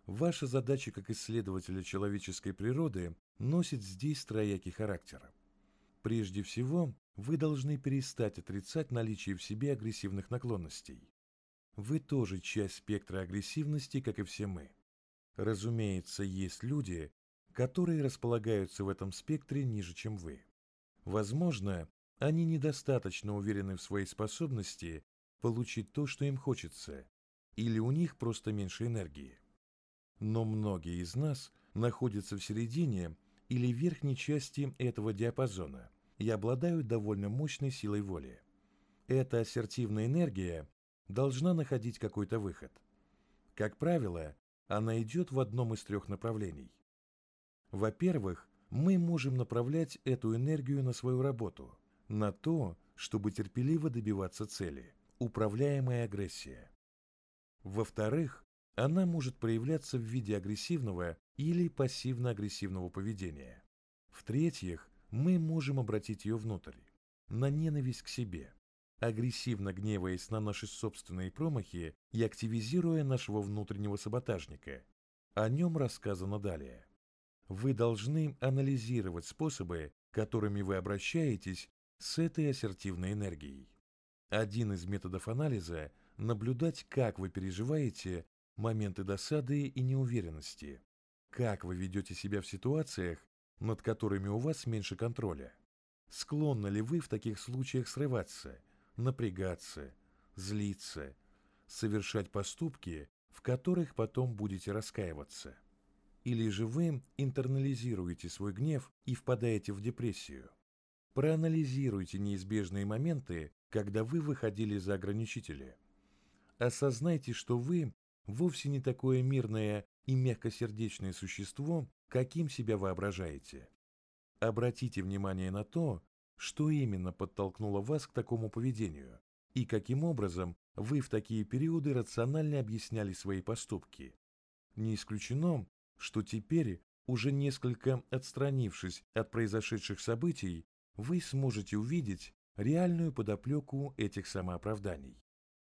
Ваша задача как исследователя человеческой природы носит здесь троякий характер. Прежде всего, вы должны перестать отрицать наличие в себе агрессивных наклонностей. Вы тоже часть спектра агрессивности, как и все мы. Разумеется, есть люди, которые располагаются в этом спектре ниже, чем вы. Возможно, они недостаточно уверены в своей способности получить то, что им хочется, или у них просто меньше энергии. Но многие из нас находятся в середине или верхней части этого диапазона и обладают довольно мощной силой воли. Эта ассертивная энергия должна находить какой-то выход. Как правило, она идет в одном из трех направлений. Во-первых, мы можем направлять эту энергию на свою работу, на то, чтобы терпеливо добиваться цели, управляемая агрессия. Во-вторых, она может проявляться в виде агрессивного или пассивно-агрессивного поведения. В-третьих, мы можем обратить ее внутрь, на ненависть к себе, агрессивно гневаясь на наши собственные промахи и активизируя нашего внутреннего саботажника. О нем рассказано далее. Вы должны анализировать способы, которыми вы обращаетесь с этой ассертивной энергией. Один из методов анализа – наблюдать, как вы переживаете моменты досады и неуверенности, как вы ведете себя в ситуациях, над которыми у вас меньше контроля. Склонны ли вы в таких случаях срываться, напрягаться, злиться, совершать поступки, в которых потом будете раскаиваться? Или же вы интернализируете свой гнев и впадаете в депрессию? Проанализируйте неизбежные моменты, когда вы выходили за ограничители. Осознайте, что вы вовсе не такое мирное и мягкосердечное существо, каким себя воображаете. Обратите внимание на то, что именно подтолкнуло вас к такому поведению и каким образом вы в такие периоды рационально объясняли свои поступки. Не исключено, что теперь, уже несколько отстранившись от произошедших событий, вы сможете увидеть реальную подоплеку этих самооправданий.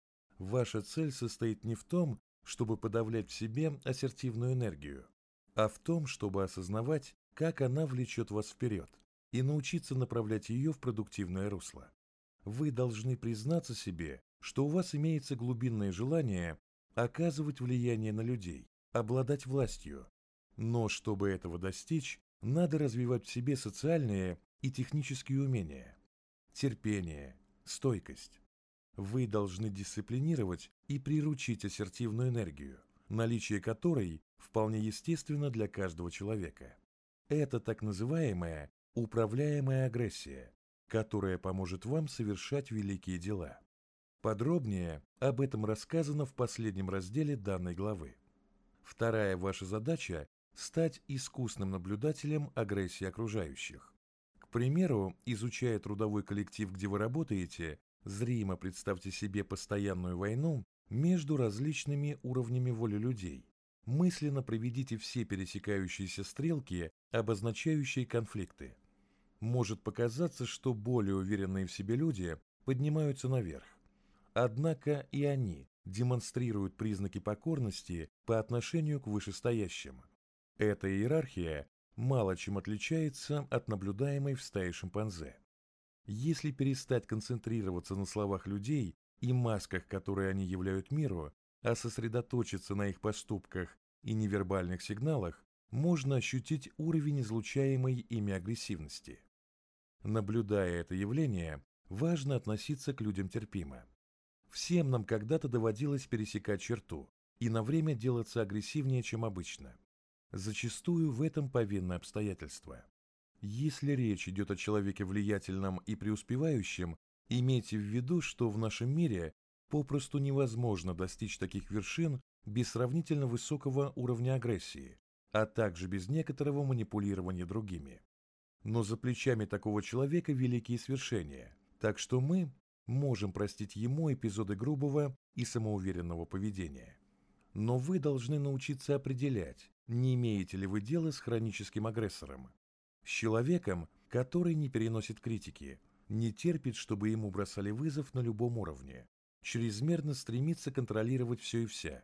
Ваша цель состоит не в том, чтобы подавлять в себе ассертивную энергию, а в том, чтобы осознавать, как она влечет вас вперед, и научиться направлять ее в продуктивное русло. Вы должны признаться себе, что у вас имеется глубинное желание оказывать влияние на людей, обладать властью. Но чтобы этого достичь, надо развивать в себе социальные и технические умения, терпение, стойкость. Вы должны дисциплинировать и приручить ассертивную энергию, наличие которой вполне естественно для каждого человека. Это так называемая управляемая агрессия, которая поможет вам совершать великие дела. Подробнее об этом рассказано в последнем разделе данной главы. Вторая ваша задача – стать искусным наблюдателем агрессии окружающих. К примеру, изучая трудовой коллектив, где вы работаете, зримо представьте себе постоянную войну между различными уровнями воли людей. Мысленно проведите все пересекающиеся стрелки, обозначающие конфликты. Может показаться, что более уверенные в себе люди поднимаются наверх. Однако и они демонстрируют признаки покорности по отношению к вышестоящим. Эта иерархия мало чем отличается от наблюдаемой в стае шимпанзе. Если перестать концентрироваться на словах людей и масках, которые они являют миру, а сосредоточиться на их поступках и невербальных сигналах, можно ощутить уровень излучаемой ими агрессивности. Наблюдая это явление, важно относиться к людям терпимо. Всем нам когда-то доводилось пересекать черту и на время делаться агрессивнее, чем обычно. Зачастую в этом повинны обстоятельства. Если речь идет о человеке влиятельном и преуспевающем, имейте в виду, что в нашем мире попросту невозможно достичь таких вершин без сравнительно высокого уровня агрессии, а также без некоторого манипулирования другими. Но за плечами такого человека великие свершения, так что мы можем простить ему эпизоды грубого и самоуверенного поведения. Но вы должны научиться определять, не имеете ли вы дело с хроническим агрессором, с человеком, который не переносит критики, не терпит, чтобы ему бросали вызов на любом уровне, чрезмерно стремится контролировать все и вся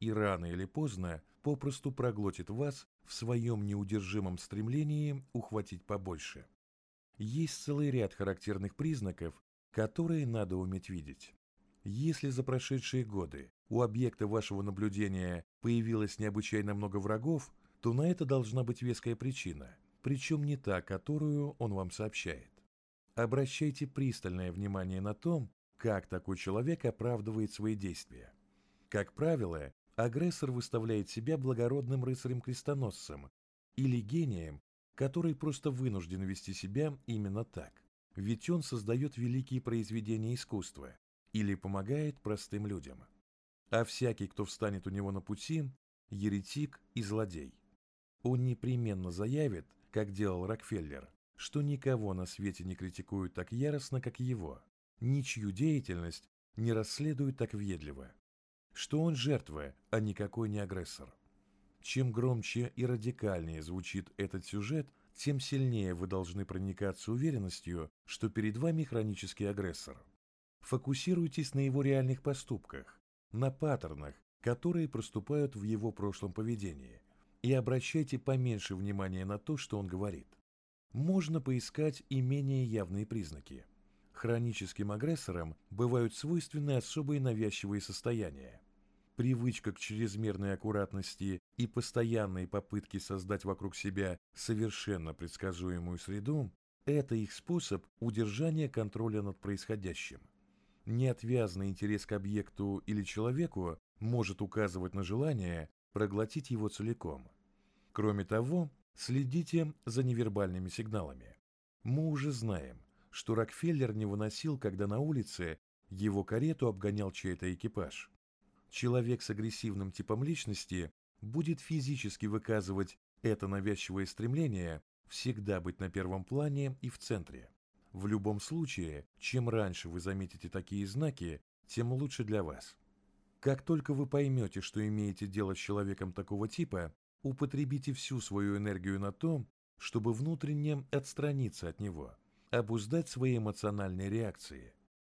и рано или поздно попросту проглотит вас в своем неудержимом стремлении ухватить побольше. Есть целый ряд характерных признаков, которые надо уметь видеть. Если за прошедшие годы у объекта вашего наблюдения появилось необычайно много врагов, то на это должна быть веская причина, причем не та, которую он вам сообщает. Обращайте пристальное внимание на то, как такой человек оправдывает свои действия. Как правило, агрессор выставляет себя благородным рыцарем-крестоносцем или гением, который просто вынужден вести себя именно так, ведь он создает великие произведения искусства или помогает простым людям. А всякий, кто встанет у него на пути, еретик и злодей. Он непременно заявит, как делал Рокфеллер, что никого на свете не критикуют так яростно, как его, ничью деятельность не расследуют так въедливо, что он жертва, а никакой не агрессор. Чем громче и радикальнее звучит этот сюжет, тем сильнее вы должны проникаться уверенностью, что перед вами хронический агрессор. Фокусируйтесь на его реальных поступках, на паттернах, которые проступают в его прошлом поведении, и обращайте поменьше внимания на то, что он говорит. Можно поискать и менее явные признаки. Хроническим агрессорам бывают свойственны особые навязчивые состояния. Привычка к чрезмерной аккуратности и постоянные попытки создать вокруг себя совершенно предсказуемую среду – это их способ удержания контроля над происходящим. Неотвязный интерес к объекту или человеку может указывать на желание проглотить его целиком. Кроме того, следите за невербальными сигналами. Мы уже знаем, что Рокфеллер не выносил, когда на улице его карету обгонял чей-то экипаж. Человек с агрессивным типом личности будет физически выказывать это навязчивое стремление всегда быть на первом плане и в центре. В любом случае, чем раньше вы заметите такие знаки, тем лучше для вас. Как только вы поймете, что имеете дело с человеком такого типа, употребите всю свою энергию на то, чтобы внутренне отстраниться от него, обуздать свои эмоциональные реакции.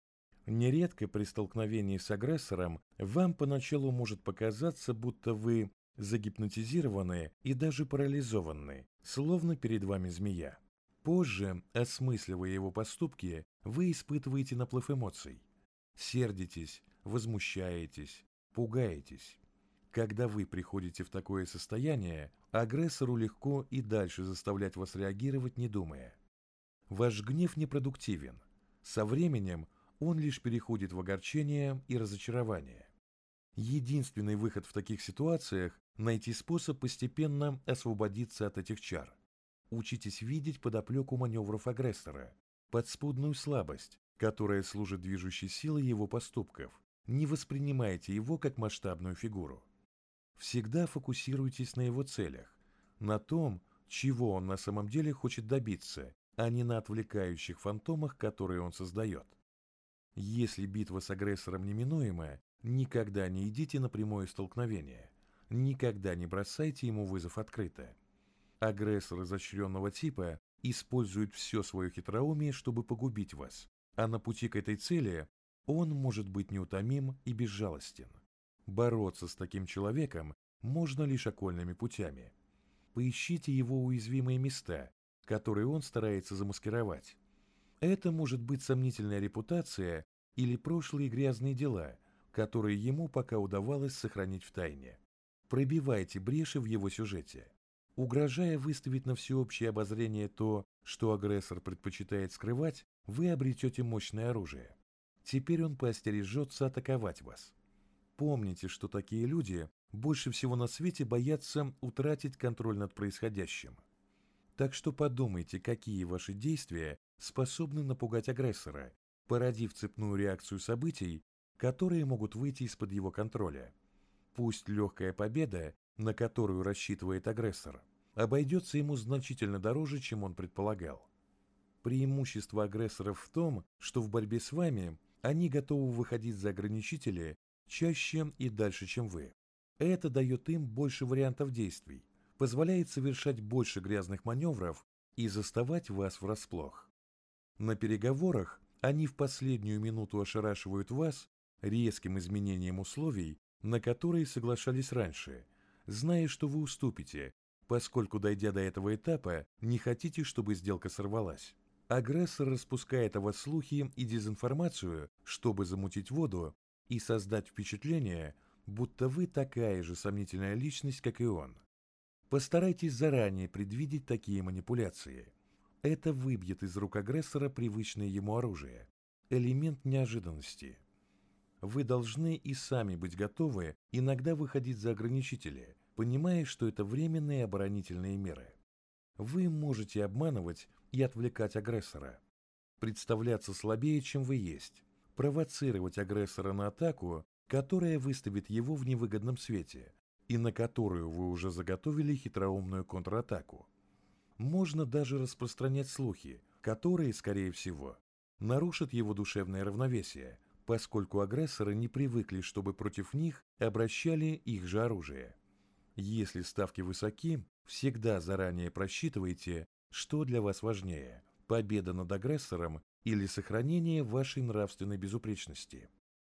Нередко при столкновении с агрессором вам поначалу может показаться, будто вы загипнотизированы и даже парализованы, словно перед вами змея. Позже, осмысливая его поступки, вы испытываете наплыв эмоций. Сердитесь, возмущаетесь, пугаетесь. Когда вы приходите в такое состояние, агрессору легко и дальше заставлять вас реагировать, не думая. Ваш гнев непродуктивен. Со временем он лишь переходит в огорчение и разочарование. Единственный выход в таких ситуациях – найти способ постепенно освободиться от этих чар. Учитесь видеть подоплеку маневров агрессора, подспудную слабость, которая служит движущей силой его поступков. Не воспринимайте его как масштабную фигуру. Всегда фокусируйтесь на его целях, на том, чего он на самом деле хочет добиться, а не на отвлекающих фантомах, которые он создает. Если битва с агрессором неминуема, никогда не идите на прямое столкновение, никогда не бросайте ему вызов открыто. Агрессор изощренного типа использует все свое хитроумие, чтобы погубить вас, а на пути к этой цели он может быть неутомим и безжалостен. Бороться с таким человеком можно лишь окольными путями. Поищите его уязвимые места, которые он старается замаскировать. Это может быть сомнительная репутация или прошлые грязные дела, которые ему пока удавалось сохранить в тайне. Пробивайте бреши в его сюжете. Угрожая выставить на всеобщее обозрение то, что агрессор предпочитает скрывать, вы обретете мощное оружие. Теперь он поостережется атаковать вас. Помните, что такие люди больше всего на свете боятся утратить контроль над происходящим. Так что подумайте, какие ваши действия способны напугать агрессора, породив цепную реакцию событий, которые могут выйти из-под его контроля. Пусть легкая победа, на которую рассчитывает агрессор, обойдется ему значительно дороже, чем он предполагал. Преимущество агрессоров в том, что в борьбе с вами они готовы выходить за ограничители чаще и дальше, чем вы. Это дает им больше вариантов действий, позволяет совершать больше грязных маневров и заставать вас врасплох. На переговорах они в последнюю минуту ошарашивают вас резким изменением условий на которые соглашались раньше, зная, что вы уступите, поскольку, дойдя до этого этапа, не хотите, чтобы сделка сорвалась. Агрессор распускает о вас слухи и дезинформацию, чтобы замутить воду и создать впечатление, будто вы такая же сомнительная личность, как и он. Постарайтесь заранее предвидеть такие манипуляции. Это выбьет из рук агрессора привычное ему оружие – элемент неожиданности. Вы должны и сами быть готовы иногда выходить за ограничители, понимая, что это временные оборонительные меры. Вы можете обманывать и отвлекать агрессора, представляться слабее, чем вы есть, провоцировать агрессора на атаку, которая выставит его в невыгодном свете, и на которую вы уже заготовили хитроумную контратаку. Можно даже распространять слухи, которые, скорее всего, нарушат его душевное равновесие, поскольку агрессоры не привыкли, чтобы против них обращали их же оружие. Если ставки высоки, всегда заранее просчитывайте, что для вас важнее – победа над агрессором или сохранение вашей нравственной безупречности.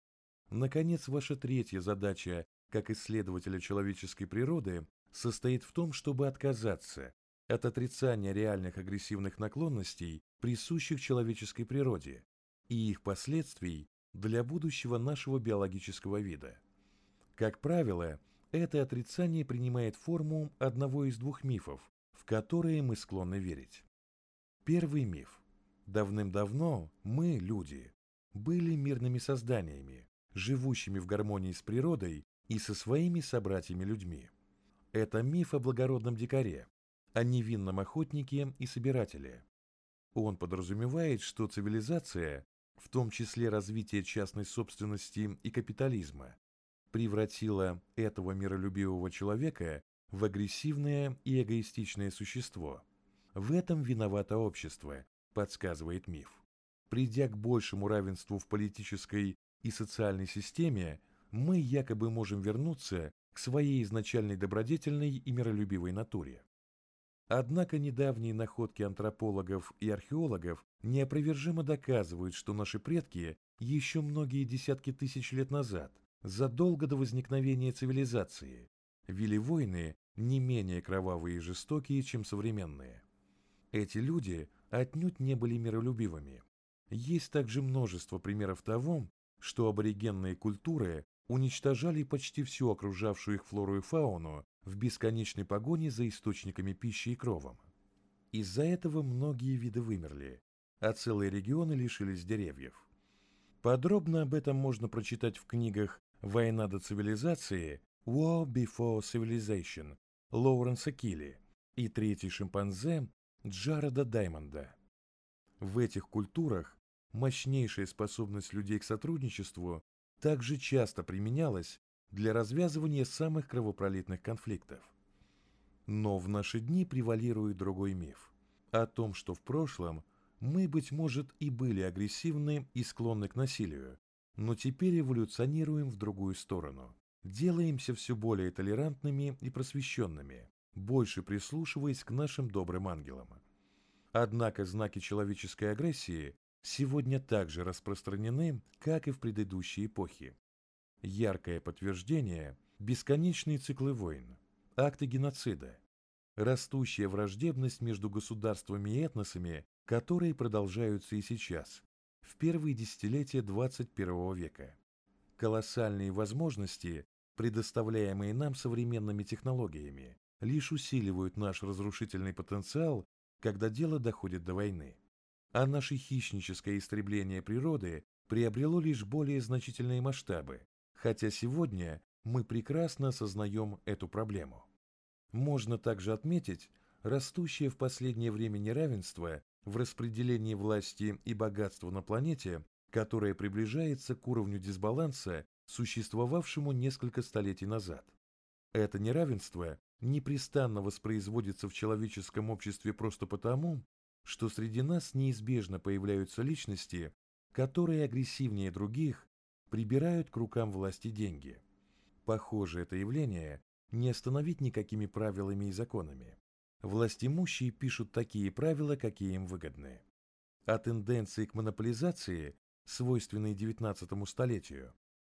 Наконец, ваша третья задача, как исследователя человеческой природы, состоит в том, чтобы отказаться от отрицания реальных агрессивных наклонностей, присущих человеческой природе, и их последствий для будущего нашего биологического вида. Как правило, это отрицание принимает форму одного из двух мифов, в которые мы склонны верить. Первый миф. Давным-давно мы, люди, были мирными созданиями, живущими в гармонии с природой и со своими собратьями-людьми. Это миф о благородном дикаре, о невинном охотнике и собирателе. Он подразумевает, что цивилизация, в том числе развитие частной собственности и капитализма, превратила этого миролюбивого человека в агрессивное и эгоистичное существо. В этом виновато общество, подсказывает миф. Придя к большему равенству в политической и социальной системе, мы якобы можем вернуться к своей изначальной добродетельной и миролюбивой натуре. Однако недавние находки антропологов и археологов неопровержимо доказывают, что наши предки еще многие десятки тысяч лет назад, задолго до возникновения цивилизации, вели войны не менее кровавые и жестокие, чем современные. Эти люди отнюдь не были миролюбивыми. Есть также множество примеров того, что аборигенные культуры уничтожали почти всю окружавшую их флору и фауну в бесконечной погоне за источниками пищи и кровом. Из-за этого многие виды вымерли, а целые регионы лишились деревьев. Подробно об этом можно прочитать в книгах «Война до цивилизации» «War Before Civilization» Лоуренса Килли и «Третий шимпанзе» Джареда Даймонда. В этих культурах мощнейшая способность людей к сотрудничеству также часто применялась для развязывания самых кровопролитных конфликтов. Но в наши дни превалирует другой миф о том, что в прошлом мы, быть может, и были агрессивны и склонны к насилию, но теперь эволюционируем в другую сторону, делаемся все более толерантными и просвещенными, больше прислушиваясь к нашим добрым ангелам. Однако знаки человеческой агрессии сегодня также распространены, как и в предыдущие эпохи. Яркое подтверждение – бесконечные циклы войн, акты геноцида, растущая враждебность между государствами и этносами, которые продолжаются и сейчас, в первые десятилетия 21 века. Колоссальные возможности, предоставляемые нам современными технологиями, лишь усиливают наш разрушительный потенциал, когда дело доходит до войны. А наше хищническое истребление природы приобрело лишь более значительные масштабы, хотя сегодня мы прекрасно осознаем эту проблему. Можно также отметить растущее в последнее время неравенство в распределении власти и богатства на планете, которое приближается к уровню дисбаланса, существовавшему несколько столетий назад. Это неравенство непрестанно воспроизводится в человеческом обществе просто потому, что среди нас неизбежно появляются личности, которые агрессивнее других прибирают к рукам власти деньги. Похоже, это явление не остановить никакими правилами и законами. Властимущие пишут такие правила, какие им выгодны. А тенденции к монополизации, свойственные XIX столетию,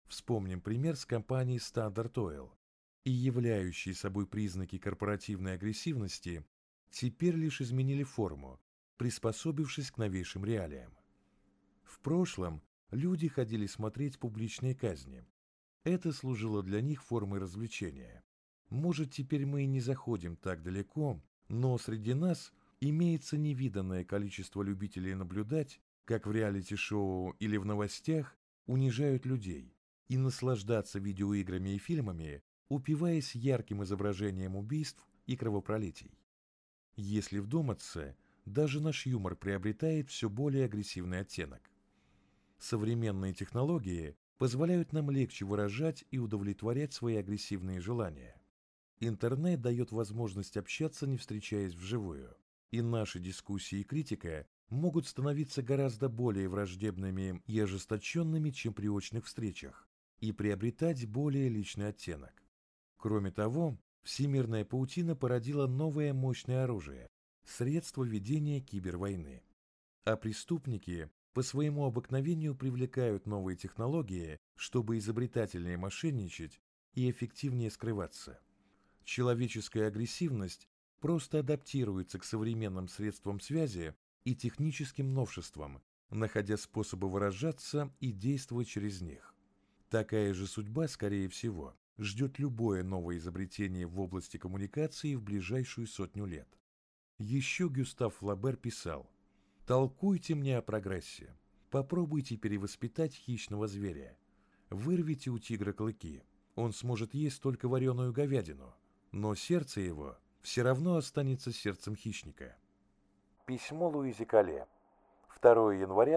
Вспомним пример с компанией Standard Oil, и являющие собой признаки корпоративной агрессивности теперь лишь изменили форму, приспособившись к новейшим реалиям. В прошлом люди ходили смотреть публичные казни. Это служило для них формой развлечения. Может, теперь мы и не заходим так далеко, но среди нас имеется невиданное количество любителей наблюдать, как в реалити-шоу или в новостях унижают людей, и наслаждаться видеоиграми и фильмами, упиваясь ярким изображением убийств и кровопролитий. Если вдуматься, даже наш юмор приобретает все более агрессивный оттенок. Современные технологии позволяют нам легче выражать и удовлетворять свои агрессивные желания. Интернет дает возможность общаться, не встречаясь вживую, и наши дискуссии и критика могут становиться гораздо более враждебными и ожесточенными, чем при очных встречах, и приобретать более личный оттенок. Кроме того, всемирная паутина породила новое мощное оружие – средство ведения кибервойны. А преступники по своему обыкновению привлекают новые технологии, чтобы изобретательнее мошенничать и эффективнее скрываться. Человеческая агрессивность просто адаптируется к современным средствам связи и техническим новшествам, находя способы выражаться и действовать через них. Такая же судьба, скорее всего, ждет любое новое изобретение в области коммуникации в ближайшую 100 лет. Еще Гюстав Флобер писал: «Толкуйте мне о прогрессе, попробуйте перевоспитать хищного зверя, вырвите у тигра клыки, он сможет есть только вареную говядину, но сердце его все равно останется сердцем хищника». Письмо Луизе Калле, 2 января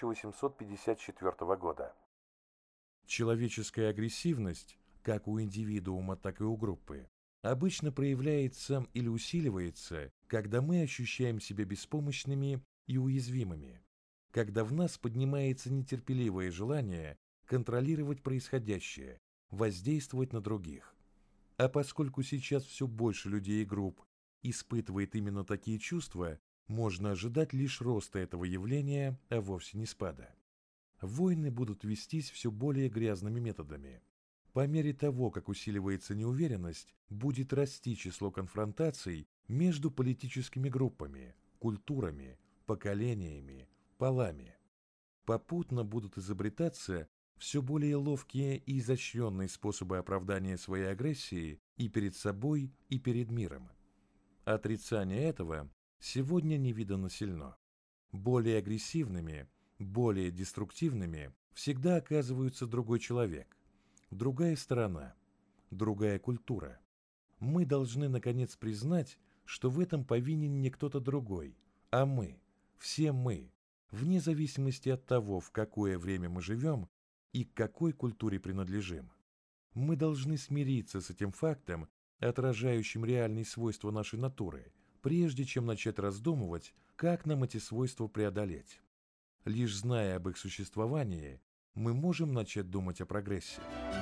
1854 года. Человеческая агрессивность, как у индивидуума, так и у группы, обычно проявляется или усиливается, когда мы ощущаем себя беспомощными и уязвимыми, когда в нас поднимается нетерпеливое желание контролировать происходящее, воздействовать на других. А поскольку сейчас все больше людей и групп испытывает именно такие чувства, можно ожидать лишь роста этого явления, а вовсе не спада. Войны будут вестись все более грязными методами. По мере того, как усиливается неуверенность, будет расти число конфронтаций между политическими группами, культурами, поколениями, полами. Попутно будут изобретаться все более ловкие и изощренные способы оправдания своей агрессии и перед собой, и перед миром. Отрицание этого сегодня не видано сильно. Более агрессивными, более деструктивными всегда оказывается другой человек, другая сторона, другая культура. Мы должны наконец признать, что в этом повинен не кто-то другой, а мы, все мы, вне зависимости от того, в какое время мы живем и к какой культуре принадлежим. Мы должны смириться с этим фактом, отражающим реальные свойства нашей натуры, прежде чем начать раздумывать, как нам эти свойства преодолеть. Лишь зная об их существовании, мы можем начать думать о прогрессе.